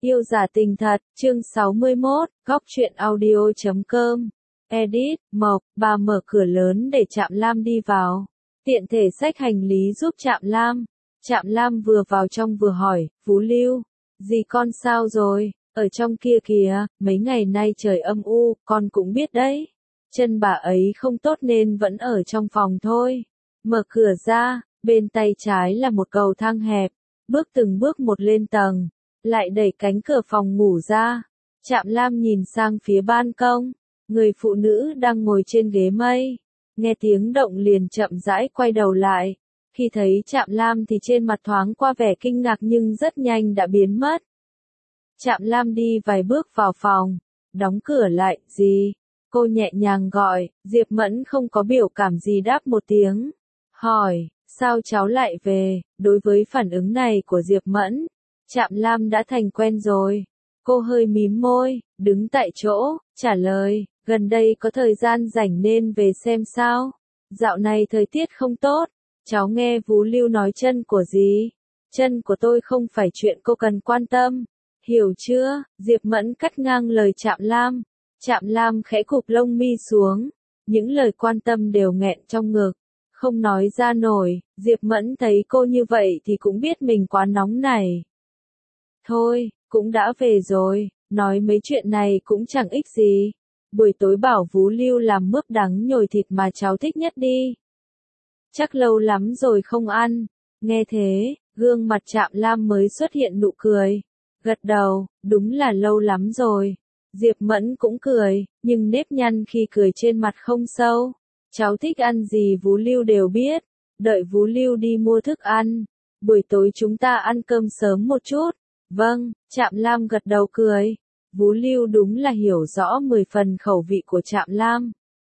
Yêu giả tình thật, chương 61, góc truyện audio.com. Edit, Mộc, bà mở cửa lớn để Trạm Lam đi vào. Tiện thể xách hành lý giúp Trạm Lam. Trạm Lam vừa vào trong vừa hỏi, Phú Lưu, dì con sao rồi, ở trong kia kìa, mấy ngày nay trời âm u, con cũng biết đấy. Chân bà ấy không tốt nên vẫn ở trong phòng thôi. Mở cửa ra, bên tay trái là một cầu thang hẹp, bước từng bước một lên tầng. Lại đẩy cánh cửa phòng ngủ ra. Trạm Lam nhìn sang phía ban công. Người phụ nữ đang ngồi trên ghế mây. Nghe tiếng động liền chậm rãi quay đầu lại. Khi thấy Trạm Lam thì trên mặt thoáng qua vẻ kinh ngạc nhưng rất nhanh đã biến mất. Trạm Lam đi vài bước vào phòng. Đóng cửa lại, gì? Cô nhẹ nhàng gọi. Diệp Mẫn không có biểu cảm gì đáp một tiếng. Hỏi, sao cháu lại về? Đối với phản ứng này của Diệp Mẫn, Trạm Lam đã thành quen rồi. Cô hơi mím môi, đứng tại chỗ, trả lời, gần đây có thời gian rảnh nên về xem sao. Dạo này thời tiết không tốt, cháu nghe Vú Lưu nói chân của dì. Chân của tôi không phải chuyện cô cần quan tâm. Hiểu chưa? Diệp Mẫn cắt ngang lời Trạm Lam. Trạm Lam khẽ cụp lông mi xuống. Những lời quan tâm đều nghẹn trong ngực. Không nói ra nổi, Diệp Mẫn thấy cô như vậy thì cũng biết mình quá nóng nảy. Thôi, cũng đã về rồi, nói mấy chuyện này cũng chẳng ích gì. Buổi tối bảo Vú Lưu làm mướp đắng nhồi thịt mà cháu thích nhất đi. Chắc lâu lắm rồi không ăn. Nghe thế, gương mặt Trạm Lam mới xuất hiện nụ cười. Gật đầu, đúng là lâu lắm rồi. Diệp Mẫn cũng cười, nhưng nếp nhăn khi cười trên mặt không sâu. Cháu thích ăn gì Vú Lưu đều biết. Đợi Vú Lưu đi mua thức ăn. Buổi tối chúng ta ăn cơm sớm một chút. Vâng, Trạm Lam gật đầu cười. Vú Lưu đúng là hiểu rõ 10 phần khẩu vị của Trạm Lam.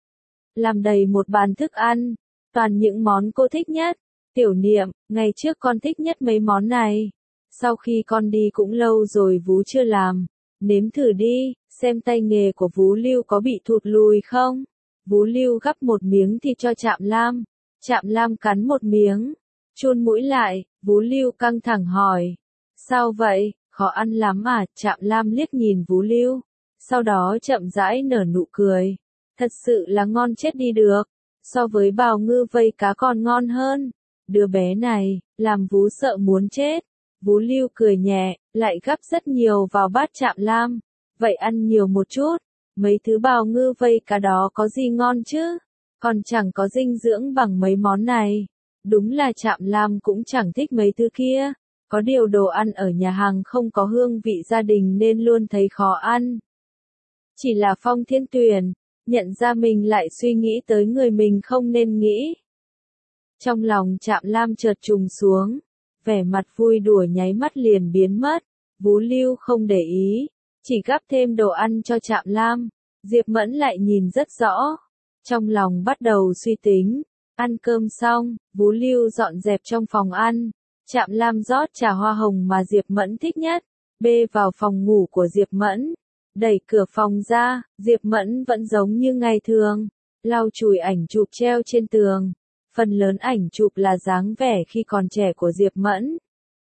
Làm đầy một bàn thức ăn, toàn những món cô thích nhất. Tiểu Niệm, ngày trước con thích nhất mấy món này. Sau khi con đi cũng lâu rồi Vú chưa làm. Nếm thử đi, xem tay nghề của Vú Lưu có bị thụt lùi không. Vú Lưu gắp một miếng thịt cho Trạm Lam. Trạm Lam cắn một miếng, chun mũi lại, Vú Lưu căng thẳng hỏi. Sao vậy, khó ăn lắm à? Trạm Lam liếc nhìn Vú Lưu, sau đó chậm rãi nở nụ cười. Thật sự là ngon chết đi được, so với bào ngư vây cá còn ngon hơn. Đứa bé này, làm Vú sợ muốn chết. Vú Lưu cười nhẹ, lại gắp rất nhiều vào bát Trạm Lam. Vậy ăn nhiều một chút, mấy thứ bào ngư vây cá đó có gì ngon chứ? Còn chẳng có dinh dưỡng bằng mấy món này. Đúng là Trạm Lam cũng chẳng thích mấy thứ kia. Có điều đồ ăn ở nhà hàng không có hương vị gia đình nên luôn thấy khó ăn. Chỉ là Phong Thiên Tuyền, nhận ra mình lại suy nghĩ tới người mình không nên nghĩ. Trong lòng Trạm Lam chợt trùng xuống, vẻ mặt vui đùa nháy mắt liền biến mất. Vú Lưu không để ý, chỉ gắp thêm đồ ăn cho Trạm Lam. Diệp Mẫn lại nhìn rất rõ, trong lòng bắt đầu suy tính. Ăn cơm xong, Vú Lưu dọn dẹp trong phòng ăn. Trạm Lam rót trà hoa hồng mà Diệp Mẫn thích nhất, bê vào phòng ngủ của Diệp Mẫn. Đẩy cửa phòng ra, Diệp Mẫn vẫn giống như ngày thường, lau chùi ảnh chụp treo trên tường. Phần lớn ảnh chụp là dáng vẻ khi còn trẻ của Diệp Mẫn.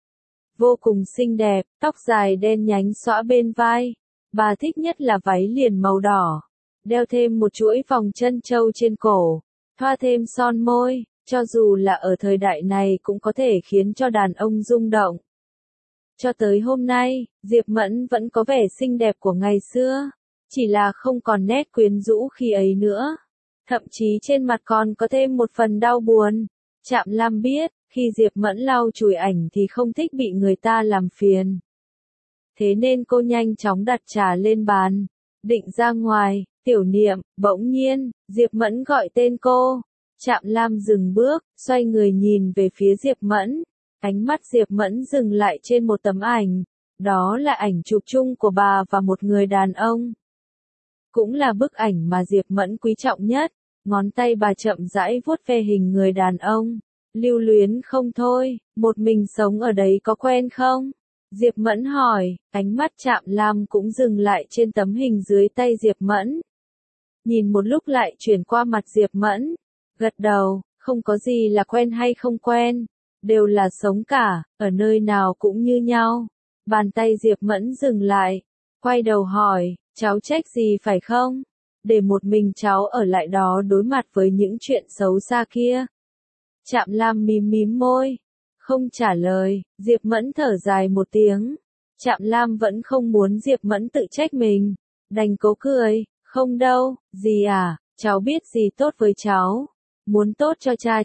Vô cùng xinh đẹp, tóc dài đen nhánh xõa bên vai. Bà thích nhất là váy liền màu đỏ, đeo thêm một chuỗi vòng chân châu trên cổ, thoa thêm son môi. Cho dù là ở thời đại này cũng có thể khiến cho đàn ông rung động. Cho tới hôm nay, Diệp Mẫn vẫn có vẻ xinh đẹp của ngày xưa, chỉ là không còn nét quyến rũ khi ấy nữa. Thậm chí trên mặt còn có thêm một phần đau buồn. Trạm Lam biết, khi Diệp Mẫn lau chùi ảnh thì không thích bị người ta làm phiền. Thế nên cô nhanh chóng đặt trà lên bàn, định ra ngoài. Tiểu Niệm, bỗng nhiên, Diệp Mẫn gọi tên cô. Trạm Lam dừng bước, xoay người nhìn về phía Diệp Mẫn. Ánh mắt Diệp Mẫn dừng lại trên một tấm ảnh. Đó là ảnh chụp chung của bà và một người đàn ông. Cũng là bức ảnh mà Diệp Mẫn quý trọng nhất. Ngón tay bà chậm rãi vuốt ve hình người đàn ông. Lưu luyến không thôi, một mình sống ở đấy có quen không? Diệp Mẫn hỏi, ánh mắt Trạm Lam cũng dừng lại trên tấm hình dưới tay Diệp Mẫn. Nhìn một lúc lại chuyển qua mặt Diệp Mẫn. Gật đầu, không có gì là quen hay không quen, đều là sống cả, ở nơi nào cũng như nhau. Bàn tay Diệp Mẫn dừng lại, quay đầu hỏi, cháu trách gì phải không? Để một mình cháu ở lại đó đối mặt với những chuyện xấu xa kia. Trạm Lam mím mím môi, không trả lời. Diệp Mẫn thở dài một tiếng. Trạm Lam vẫn không muốn Diệp Mẫn tự trách mình, đành cố cười, không đâu, dì à, cháu biết gì tốt với cháu, muốn tốt cho cha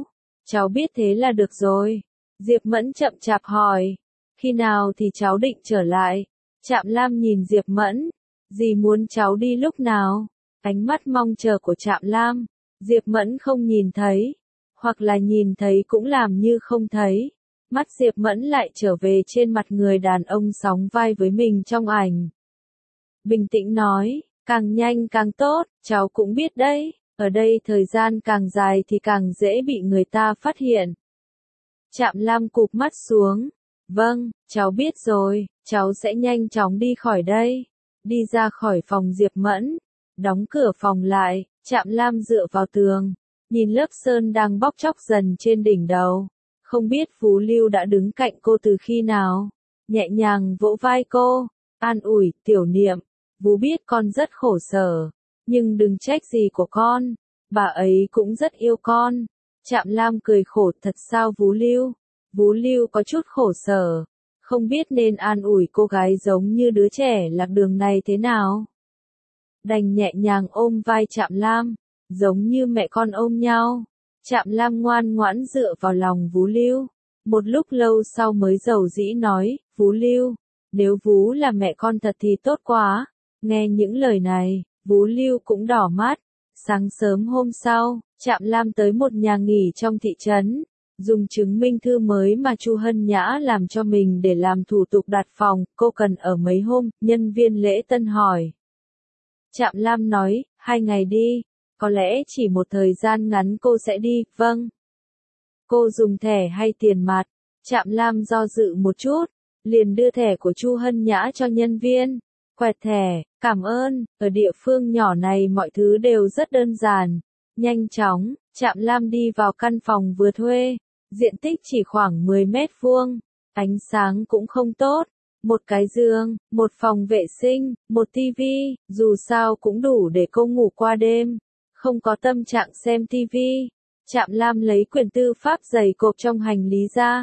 cháu biết thế là được rồi. Diệp Mẫn chậm chạp hỏi, khi nào thì cháu định trở lại? Trạm Lam nhìn Diệp Mẫn, dì muốn cháu đi lúc nào? Ánh mắt mong chờ của Trạm Lam, Diệp Mẫn không nhìn thấy, hoặc là nhìn thấy cũng làm như không thấy. Mắt Diệp Mẫn lại trở về trên mặt người đàn ông sóng vai với mình trong ảnh. Bình tĩnh nói, càng nhanh càng tốt, cháu cũng biết đấy, ở đây thời gian càng dài thì càng dễ bị người ta phát hiện. Trạm Lam cụp mắt xuống, vâng, cháu biết rồi, cháu sẽ nhanh chóng đi khỏi đây. Đi ra khỏi phòng Diệp Mẫn, đóng cửa phòng lại, Trạm Lam dựa vào tường, nhìn lớp sơn đang bóc tróc dần trên đỉnh đầu. Không biết Phú Lưu đã đứng cạnh cô từ khi nào, nhẹ nhàng vỗ vai cô, an ủi, Tiểu Niệm, Vú biết con rất khổ sở, nhưng đừng trách gì của con, bà ấy cũng rất yêu con. Trạm Lam cười khổ, thật sao Vú Lưu? Vú Lưu có chút khổ sở, không biết nên an ủi cô gái giống như đứa trẻ lạc đường này thế nào. Đành nhẹ nhàng ôm vai Trạm Lam, giống như mẹ con ôm nhau. Trạm Lam ngoan ngoãn dựa vào lòng Vú Lưu. Một lúc lâu sau mới dầu dĩ nói, Vú Lưu, nếu Vú là mẹ con thật thì tốt quá. Nghe những lời này, Vú Lưu cũng đỏ mắt. Sáng sớm hôm sau, Trạm Lam tới một nhà nghỉ trong thị trấn, dùng chứng minh thư mới mà Chu Hân Nhã làm cho mình để làm thủ tục đặt phòng. Cô cần ở mấy hôm? Nhân viên lễ tân hỏi. Trạm Lam nói, 2 ngày đi. Có lẽ chỉ một thời gian ngắn cô sẽ đi, vâng. Cô dùng thẻ hay tiền mặt? Trạm Lam do dự một chút, liền đưa thẻ của Chu Hân Nhã cho nhân viên. Quẹt thẻ, cảm ơn, ở địa phương nhỏ này mọi thứ đều rất đơn giản, nhanh chóng. Trạm Lam đi vào căn phòng vừa thuê, diện tích chỉ khoảng 10 mét vuông, ánh sáng cũng không tốt. Một cái giường, một phòng vệ sinh, một tivi, dù sao cũng đủ để cô ngủ qua đêm. Không có tâm trạng xem tivi. Trạm Lam lấy quyển tư pháp dày cộp trong hành lý ra.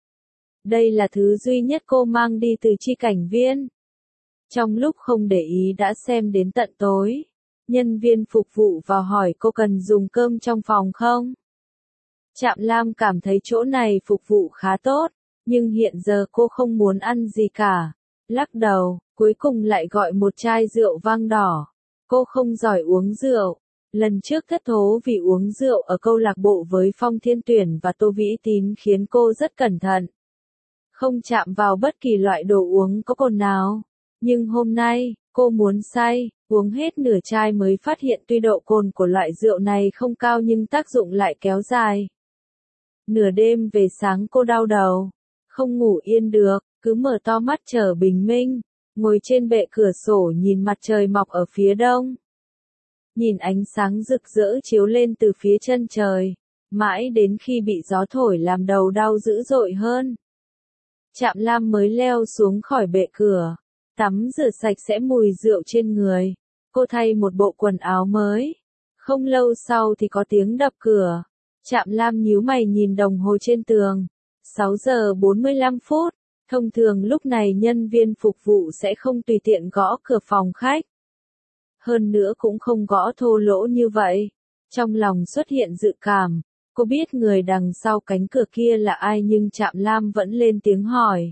Đây là thứ duy nhất cô mang đi từ chi cảnh viên. Trong lúc không để ý đã xem đến tận tối. Nhân viên phục vụ vào hỏi cô cần dùng cơm trong phòng không? Trạm Lam cảm thấy chỗ này phục vụ khá tốt, nhưng hiện giờ cô không muốn ăn gì cả. Lắc đầu, cuối cùng lại gọi một chai rượu vang đỏ. Cô không giỏi uống rượu. Lần trước thất thố vì uống rượu ở câu lạc bộ với Phong Thiên Tuyển và Tô Vĩ Tín khiến cô rất cẩn thận. Không chạm vào bất kỳ loại đồ uống có cồn nào. Nhưng hôm nay, cô muốn say, uống hết nửa chai mới phát hiện tuy độ cồn của loại rượu này không cao nhưng tác dụng lại kéo dài. Nửa đêm về sáng cô đau đầu, không ngủ yên được, cứ mở to mắt chờ bình minh, ngồi trên bệ cửa sổ nhìn mặt trời mọc ở phía đông. Nhìn ánh sáng rực rỡ chiếu lên từ phía chân trời, mãi đến khi bị gió thổi làm đầu đau dữ dội hơn. Trạm Lam mới leo xuống khỏi bệ cửa, tắm rửa sạch sẽ mùi rượu trên người. Cô thay một bộ quần áo mới. Không lâu sau thì có tiếng đập cửa. Trạm Lam nhíu mày nhìn đồng hồ trên tường. 6 giờ 45 phút. Thông thường lúc này nhân viên phục vụ sẽ không tùy tiện gõ cửa phòng khách. Hơn nữa cũng không gõ thô lỗ như vậy. Trong lòng xuất hiện dự cảm. Cô biết người đằng sau cánh cửa kia là ai nhưng Trạm Lam vẫn lên tiếng hỏi.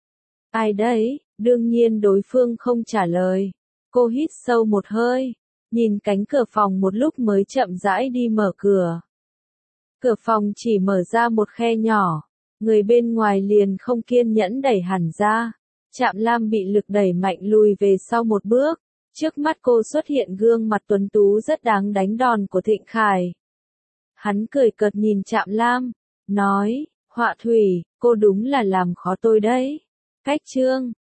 Ai đấy? Đương nhiên đối phương không trả lời. Cô hít sâu một hơi, nhìn cánh cửa phòng một lúc mới chậm rãi đi mở cửa. Cửa phòng chỉ mở ra một khe nhỏ, người bên ngoài liền không kiên nhẫn đẩy hẳn ra. Trạm Lam bị lực đẩy mạnh lùi về sau một bước, trước mắt cô xuất hiện gương mặt tuấn tú rất đáng đánh đòn của Thịnh Khải. Hắn cười cợt nhìn Trạm Lam, nói, Họa Thủy, cô đúng là làm khó tôi đấy. Cách chương